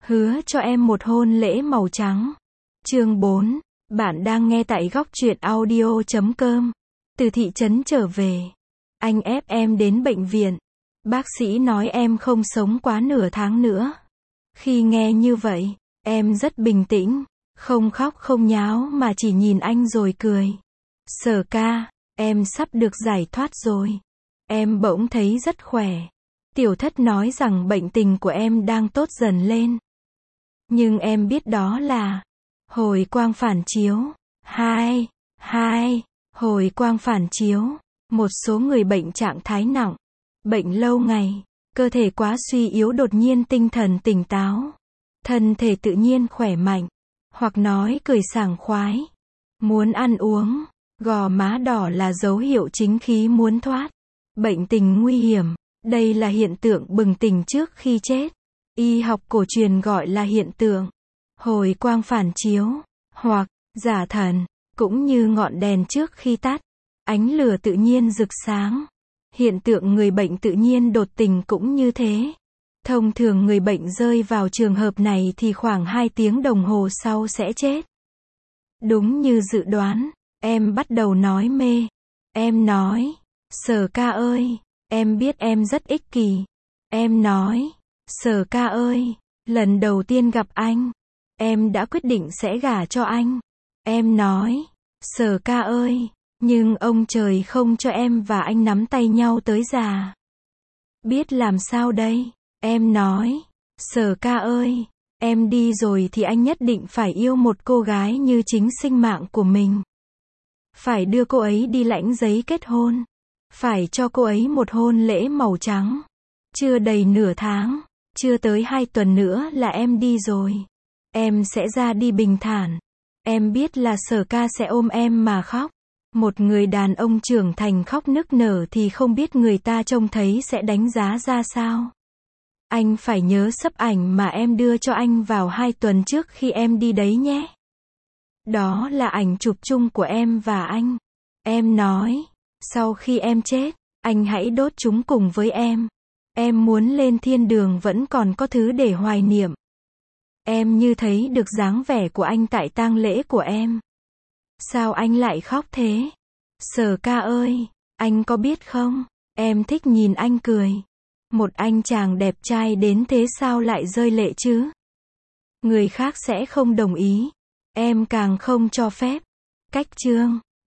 Hứa cho em một hôn lễ màu trắng. Chương 4. Bạn đang nghe tại góc truyện audio.com. Từ thị trấn trở về. Anh ép em đến bệnh viện. Bác sĩ nói em không sống quá nửa tháng nữa. Khi nghe như vậy, em rất bình tĩnh, không khóc không nháo mà chỉ nhìn anh rồi cười. Sở ca, em sắp được giải thoát rồi. Em bỗng thấy rất khỏe. Tiểu thất nói rằng bệnh tình của em đang tốt dần lên. Nhưng em biết đó là hồi quang phản chiếu. Hồi quang phản chiếu. Một số người bệnh trạng thái nặng, bệnh lâu ngày, cơ thể quá suy yếu đột nhiên tinh thần tỉnh táo, thân thể tự nhiên khỏe mạnh, hoặc nói cười sảng khoái, muốn ăn uống, gò má đỏ là dấu hiệu chính khí muốn thoát. Bệnh tình nguy hiểm, đây là hiện tượng bừng tỉnh trước khi chết. Y học cổ truyền gọi là hiện tượng hồi quang phản chiếu, hoặc giả thần, cũng như ngọn đèn trước khi tắt, ánh lửa tự nhiên rực sáng. Hiện tượng người bệnh tự nhiên đột tỉnh cũng như thế. Thông thường người bệnh rơi vào trường hợp này thì khoảng 2 tiếng đồng hồ sau sẽ chết. Đúng như dự đoán, em bắt đầu nói mê. Em nói, Sở ca ơi, em biết em rất ích kỷ. Em nói, Sở ca ơi, lần đầu tiên gặp anh, em đã quyết định sẽ gả cho anh. Em nói, Sở ca ơi, nhưng ông trời không cho em và anh nắm tay nhau tới già. Biết làm sao đây? Em nói, Sở ca ơi, em đi rồi thì anh nhất định phải yêu một cô gái như chính sinh mạng của mình. Phải đưa cô ấy đi lãnh giấy kết hôn. Phải cho cô ấy một hôn lễ màu trắng. Chưa đầy nửa tháng, chưa tới 2 tuần nữa là em đi rồi. Em sẽ ra đi bình thản. Em biết là Sở ca sẽ ôm em mà khóc. Một người đàn ông trưởng thành khóc nức nở thì không biết người ta trông thấy sẽ đánh giá ra sao. Anh phải nhớ sấp ảnh mà em đưa cho anh vào 2 tuần trước khi em đi đấy nhé. Đó là ảnh chụp chung của em và anh. Em nói, sau khi em chết, anh hãy đốt chúng cùng với em. Em muốn lên thiên đường vẫn còn có thứ để hoài niệm. Em như thấy được dáng vẻ của anh tại tang lễ của em. Sao anh lại khóc thế? Sở ca ơi, anh có biết không, em thích nhìn anh cười. Một anh chàng đẹp trai đến thế sao lại rơi lệ chứ? Người khác sẽ không đồng ý. Em càng không cho phép. Cách chương